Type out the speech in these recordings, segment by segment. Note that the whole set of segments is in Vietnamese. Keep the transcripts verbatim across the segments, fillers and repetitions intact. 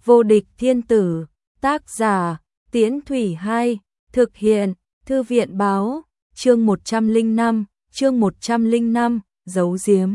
Vô địch thiên tử, tác giả, Tiễn Thủy Hai, thực hiện, Thư viện báo, chương một trăm lẻ năm, chương một trăm lẻ năm, giấu giếm.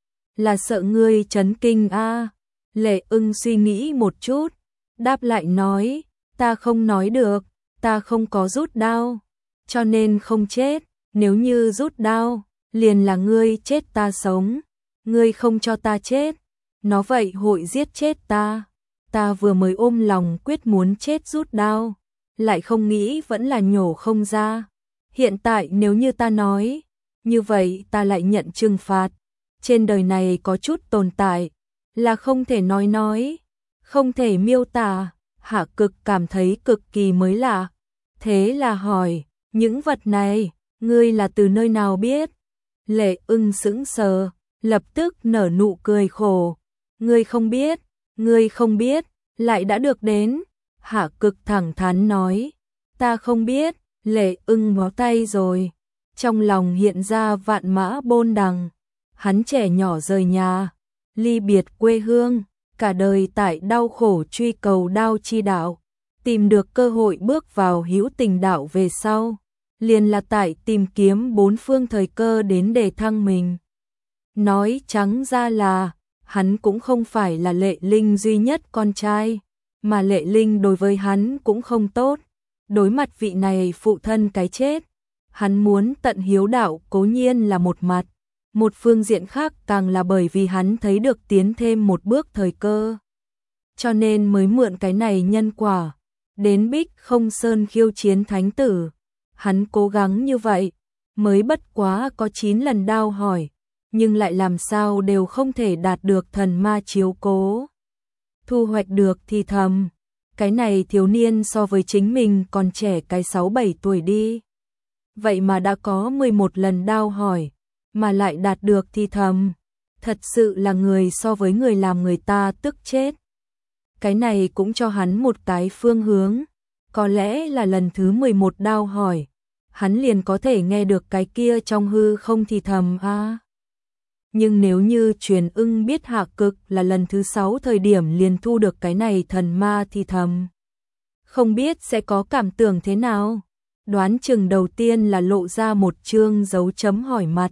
Là sợ ngươi chấn kinh a à. Lệ Ưng suy nghĩ một chút, đáp lại nói, ta không nói được, ta không có rút đao, cho nên không chết, nếu như rút đao, liền là ngươi chết ta sống, ngươi không cho ta chết, nó vậy hội giết chết ta. Ta vừa mới ôm lòng quyết muốn chết rút đao, lại không nghĩ vẫn là nhổ không ra. Hiện tại nếu như ta nói, như vậy ta lại nhận trừng phạt. Trên đời này có chút tồn tại, là không thể nói nói, không thể miêu tả. Hạ Cực cảm thấy cực kỳ mới lạ. Thế là hỏi, những vật này, ngươi là từ nơi nào biết? Lệ Ưng sững sờ, lập tức nở nụ cười khổ. Ngươi không biết, ngươi không biết, lại đã được đến. Hạ Cực thẳng thắn nói, ta không biết. Lệ Ưng bó tay rồi, trong lòng hiện ra vạn mã bôn đằng. Hắn trẻ nhỏ rời nhà, ly biệt quê hương, cả đời tại đau khổ truy cầu đao chi đạo, tìm được cơ hội bước vào hữu tình đạo về sau, liền là tại tìm kiếm bốn phương thời cơ đến để thăng mình. Nói trắng ra là, hắn cũng không phải là Lệ Linh duy nhất con trai, mà Lệ Linh đối với hắn cũng không tốt. Đối mặt vị này phụ thân cái chết, hắn muốn tận hiếu đạo cố nhiên là một mặt, một phương diện khác càng là bởi vì hắn thấy được tiến thêm một bước thời cơ. Cho nên mới mượn cái này nhân quả, đến Bích Không Sơn khiêu chiến thánh tử. Hắn cố gắng như vậy, mới bất quá có chín lần đao hỏi, nhưng lại làm sao đều không thể đạt được thần ma chiếu cố. Thu hoạch được thì thầm, cái này thiếu niên so với chính mình còn trẻ cái sáu bảy tuổi đi. Vậy mà đã có mười một lần đao hỏi, mà lại đạt được thì thầm, thật sự là người so với người làm người ta tức chết. Cái này cũng cho hắn một cái phương hướng, có lẽ là lần thứ mười một đao hỏi, hắn liền có thể nghe được cái kia trong hư không thì thầm a. À. Nhưng nếu như Truyền Ưng biết Hạ Cực là lần thứ sáu thời điểm liền thu được cái này thần ma thì thầm, không biết sẽ có cảm tưởng thế nào. Đoán chừng đầu tiên là lộ ra một chương dấu chấm hỏi mặt,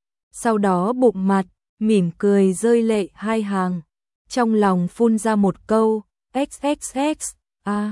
sau đó bụng mặt, mỉm cười rơi lệ hai hàng, trong lòng phun ra một câu, xx x, a.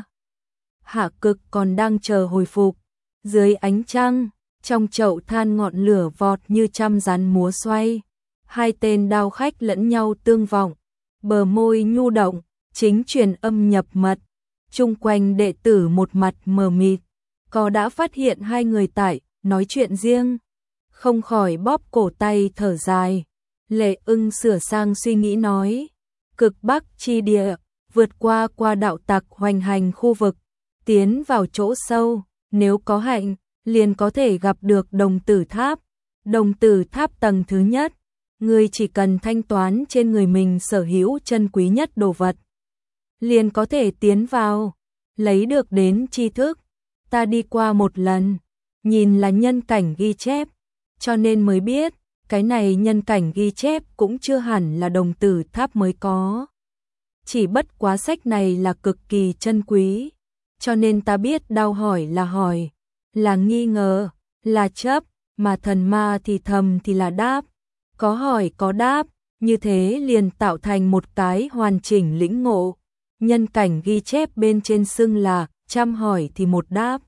Hạ Cực còn đang chờ hồi phục, dưới ánh trăng, trong chậu than ngọn lửa vọt như trăm rắn múa xoay, hai tên đao khách lẫn nhau tương vọng, bờ môi nhu động, chính truyền âm nhập mật, chung quanh đệ tử một mặt mờ mịt, có đã phát hiện hai người tại nói chuyện riêng, không khỏi bóp cổ tay thở dài. Lệ Ưng sửa sang suy nghĩ nói, cực bắc chi địa, vượt qua qua đạo tặc hoành hành khu vực, tiến vào chỗ sâu, nếu có hạnh, liền có thể gặp được đồng tử tháp. Đồng tử tháp tầng thứ nhất, người chỉ cần thanh toán trên người mình sở hữu chân quý nhất đồ vật, liền có thể tiến vào, lấy được đến tri thức. Ta đi qua một lần, nhìn là nhân cảnh ghi chép, cho nên mới biết, cái này nhân cảnh ghi chép cũng chưa hẳn là đồng tử tháp mới có. Chỉ bất quá sách này là cực kỳ chân quý, cho nên ta biết đau hỏi là hỏi, là nghi ngờ, là chấp, mà thần ma thì thầm thì là đáp. Có hỏi có đáp, như thế liền tạo thành một cái hoàn chỉnh lĩnh ngộ. Nhân cảnh ghi chép bên trên xưng là trăm hỏi thì một đáp.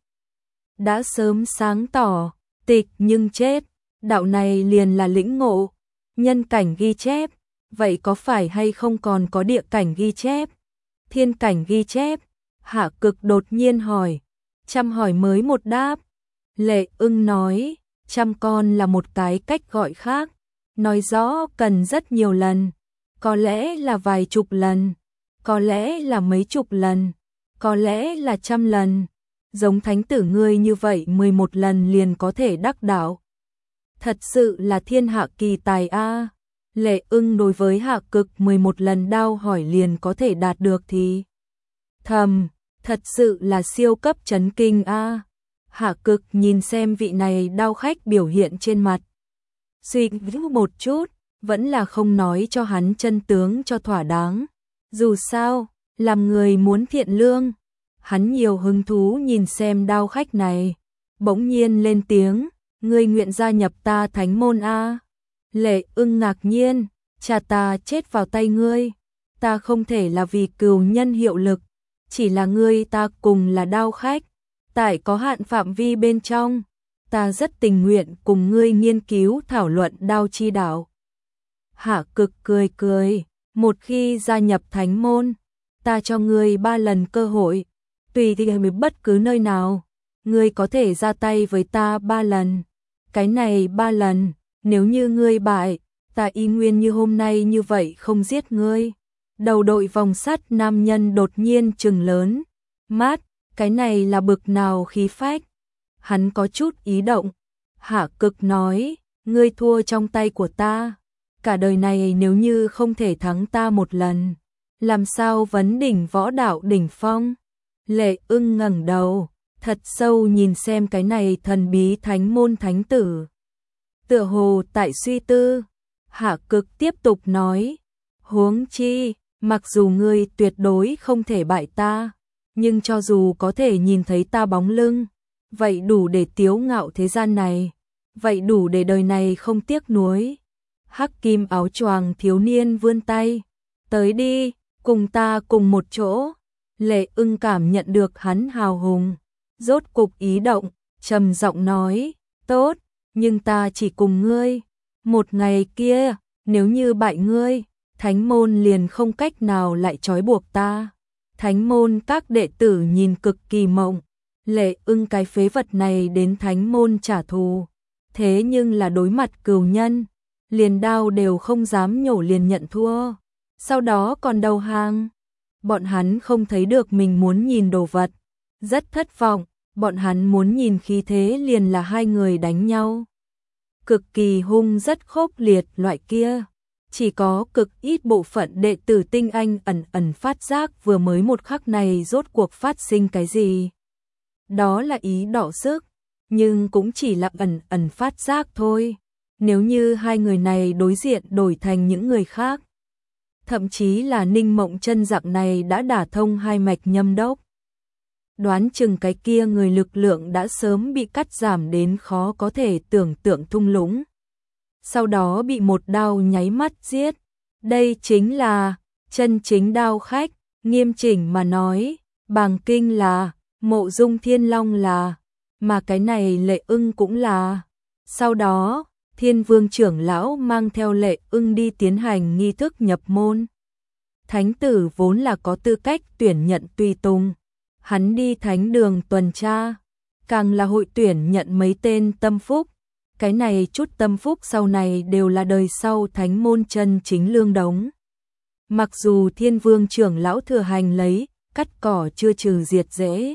Đã sớm sáng tỏ, tịch nhưng chết, đạo này liền là lĩnh ngộ. Nhân cảnh ghi chép, vậy có phải hay không còn có địa cảnh ghi chép, thiên cảnh ghi chép? Hạ Cực đột nhiên hỏi, trăm hỏi mới một đáp. Lệ Ưng nói, trăm con là một cái cách gọi khác, nói rõ cần rất nhiều lần, có lẽ là vài chục lần, có lẽ là mấy chục lần, có lẽ là trăm lần. Giống thánh tử ngươi như vậy mười một lần liền có thể đắc đạo, thật sự là thiên hạ kỳ tài a. À. Lệ Ưng đối với Hạ Cực mười một lần đao hỏi liền có thể đạt được thì thầm, thật sự là siêu cấp chấn kinh a. À. Hạ Cực nhìn xem vị này đao khách biểu hiện trên mặt, suy nghĩ một chút, vẫn là không nói cho hắn chân tướng cho thỏa đáng. Dù sao, làm người muốn thiện lương. Hắn nhiều hứng thú nhìn xem đao khách này, bỗng nhiên lên tiếng, ngươi nguyện gia nhập ta thánh môn a? Lệ Ưng ngạc nhiên, cha ta chết vào tay ngươi, ta không thể là vì cừu nhân hiệu lực, chỉ là ngươi ta cùng là đao khách, tại có hạn phạm vi bên trong, ta rất tình nguyện cùng ngươi nghiên cứu thảo luận đao chi đạo. Hạ Cực cười cười, một khi gia nhập thánh môn, ta cho ngươi ba lần cơ hội, tùy thì bất cứ nơi nào, ngươi có thể ra tay với ta ba lần. Cái này ba lần, nếu như ngươi bại, ta y nguyên như hôm nay như vậy không giết ngươi. Đầu đội vòng sắt nam nhân đột nhiên trừng lớn, mát, cái này là bực nào khí phách. Hắn có chút ý động. Hạ Cực nói, ngươi thua trong tay của ta, cả đời này nếu như không thể thắng ta một lần, làm sao vấn đỉnh võ đạo đỉnh phong. Lệ Ưng ngẩng đầu, thật sâu nhìn xem cái này thần bí thánh môn thánh tử. Tựa hồ tại suy tư, Hạ Cực tiếp tục nói, huống chi, mặc dù ngươi tuyệt đối không thể bại ta, nhưng cho dù có thể nhìn thấy ta bóng lưng, vậy đủ để tiếu ngạo thế gian này, vậy đủ để đời này không tiếc nuối. Hắc kim áo choàng thiếu niên vươn tay, tới đi, cùng ta cùng một chỗ. Lệ Ưng cảm nhận được hắn hào hùng, rốt cục ý động, trầm giọng nói, tốt, nhưng ta chỉ cùng ngươi. Một ngày kia, nếu như bại ngươi, thánh môn liền không cách nào lại trói buộc ta. Thánh môn các đệ tử nhìn cực kỳ mộng, Lệ Ưng cái phế vật này đến thánh môn trả thù, thế nhưng là đối mặt cừu nhân, liền đao đều không dám nhổ liền nhận thua, sau đó còn đầu hàng. Bọn hắn không thấy được mình muốn nhìn đồ vật, rất thất vọng, bọn hắn muốn nhìn khí thế liền là hai người đánh nhau. Cực kỳ hung rất khốc liệt loại kia, chỉ có cực ít bộ phận đệ tử tinh anh ẩn ẩn phát giác vừa mới một khắc này rốt cuộc phát sinh cái gì. Đó là ý đọ sức, nhưng cũng chỉ là ẩn ẩn phát giác thôi. Nếu như hai người này đối diện đổi thành những người khác, thậm chí là Ninh Mộng Chân dạng này đã đả thông hai mạch nhâm đốc, đoán chừng cái kia người lực lượng đã sớm bị cắt giảm đến khó có thể tưởng tượng thung lũng, sau đó bị một đao nháy mắt giết. Đây chính là chân chính đao khách, nghiêm chỉnh mà nói, Bàng Kinh là, Mộ Dung Thiên Long là, mà cái này Lệ Ưng cũng là. Sau đó, Thiên Vương trưởng lão mang theo Lệ Ưng đi tiến hành nghi thức nhập môn. Thánh tử vốn là có tư cách tuyển nhận tùy tùng, hắn đi thánh đường tuần tra, càng là hội tuyển nhận mấy tên tâm phúc. Cái này chút tâm phúc sau này đều là đời sau thánh môn chân chính lương đống. Mặc dù Thiên Vương trưởng lão thừa hành lấy, cắt cỏ chưa trừ diệt rễ,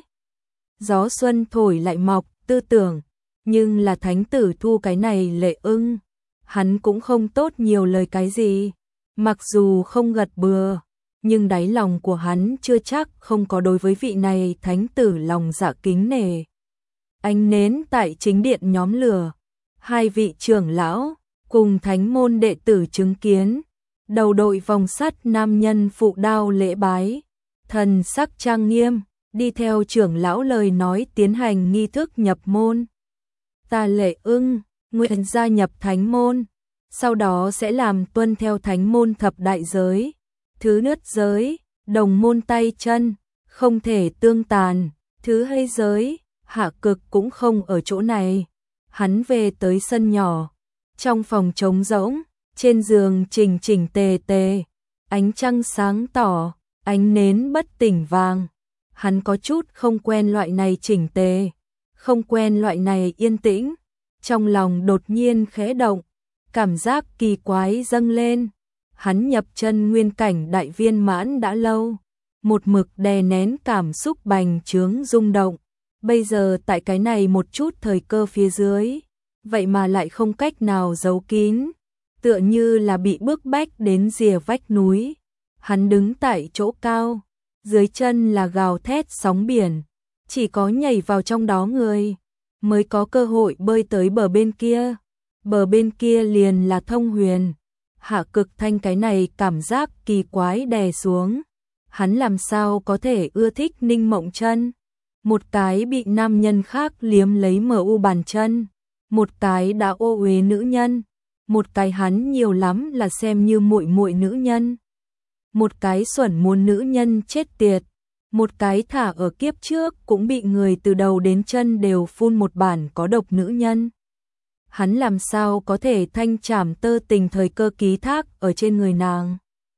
gió xuân thổi lại mọc, tư tưởng, nhưng là thánh tử thu cái này Lệ Ưng, hắn cũng không tốt nhiều lời cái gì. Mặc dù không gật bừa, nhưng đáy lòng của hắn chưa chắc không có đối với vị này thánh tử lòng dạ kính nể. Ánh nến tại chính điện nhóm lửa, hai vị trưởng lão cùng thánh môn đệ tử chứng kiến, đầu đội vòng sắt nam nhân phụ đao lễ bái, thần sắc trang nghiêm, đi theo trưởng lão lời nói tiến hành nghi thức nhập môn. Ta Lệ Ưng, nguyện gia nhập thánh môn, sau đó sẽ làm tuân theo thánh môn thập đại giới, thứ nhất giới, đồng môn tay chân, không thể tương tàn, thứ hai giới, Hạ Cực cũng không ở chỗ này. Hắn về tới sân nhỏ, trong phòng trống rỗng, trên giường chỉnh chỉnh tề tề, ánh trăng sáng tỏ, ánh nến bất tỉnh vàng. Hắn có chút không quen loại này chỉnh tề, không quen loại này yên tĩnh, trong lòng đột nhiên khẽ động, cảm giác kỳ quái dâng lên. Hắn nhập chân nguyên cảnh đại viên mãn đã lâu, một mực đè nén cảm xúc bành trướng rung động, bây giờ tại cái này một chút thời cơ phía dưới, vậy mà lại không cách nào giấu kín, tựa như là bị bức bách đến rìa vách núi. Hắn đứng tại chỗ cao, dưới chân là gào thét sóng biển, chỉ có nhảy vào trong đó người mới có cơ hội bơi tới bờ bên kia, bờ bên kia liền là thông huyền. Hạ Cực Thanh cái này cảm giác kỳ quái đè xuống, hắn làm sao có thể ưa thích Ninh Mộng Chân? Một cái bị nam nhân khác liếm lấy mờ u bàn chân, một cái đã ô uế nữ nhân, một cái hắn nhiều lắm là xem như muội muội nữ nhân, một cái xuẩn muốn nữ nhân chết tiệt, một cái thả ở kiếp trước cũng bị người từ đầu đến chân đều phun một bản có độc nữ nhân. Hắn làm sao có thể thanh trảm tơ tình thời cơ ký thác ở trên người nàng?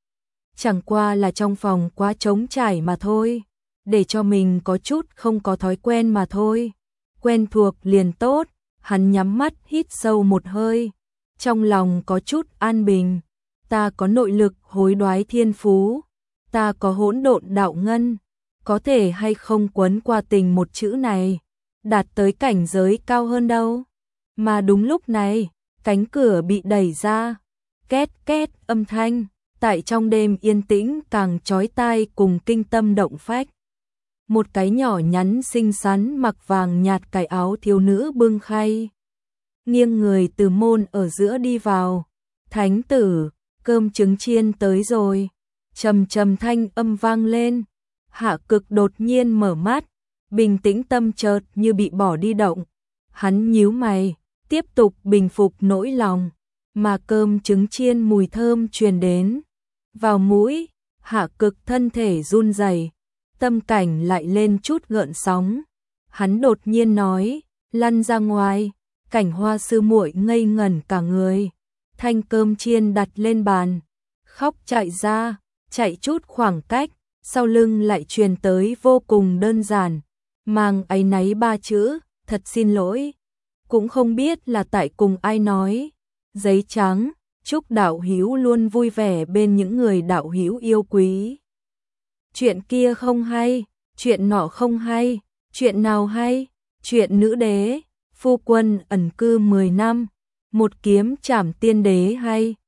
Chẳng qua là trong phòng quá trống trải mà thôi, để cho mình có chút không có thói quen mà thôi. Quen thuộc liền tốt, hắn nhắm mắt hít sâu một hơi, trong lòng có chút an bình. Ta có nội lực hối đoái thiên phú, ta có hỗn độn đạo ngân, có thể hay không quấn qua tình một chữ này, đạt tới cảnh giới cao hơn đâu. Mà đúng lúc này, cánh cửa bị đẩy ra, két két âm thanh, tại trong đêm yên tĩnh càng chói tai cùng kinh tâm động phách. Một cái nhỏ nhắn xinh xắn mặc vàng nhạt cài áo thiếu nữ bưng khay, nghiêng người từ môn ở giữa đi vào. Thánh tử, cơm trứng chiên tới rồi. Trầm trầm thanh âm vang lên. Hạ Cực đột nhiên mở mắt, bình tĩnh tâm chợt như bị bỏ đi động. Hắn nhíu mày, tiếp tục bình phục nỗi lòng, mà cơm trứng chiên mùi thơm truyền đến vào mũi. Hạ Cực thân thể run rẩy, tâm cảnh lại lên chút gợn sóng. Hắn đột nhiên nói, lăn ra ngoài. Cảnh Hoa sư muội ngây ngẩn cả người, thanh cơm chiên đặt lên bàn, khóc chạy ra, chạy chút khoảng cách, sau lưng lại truyền tới vô cùng đơn giản, mang áy náy ba chữ, thật xin lỗi. Cũng không biết là tại cùng ai nói. Giấy trắng, chúc đạo hữu luôn vui vẻ bên những người đạo hữu yêu quý. Chuyện kia không hay, chuyện nọ không hay, chuyện nào hay? Chuyện nữ đế, phu quân ẩn cư mười năm, một kiếm trảm tiên đế hay?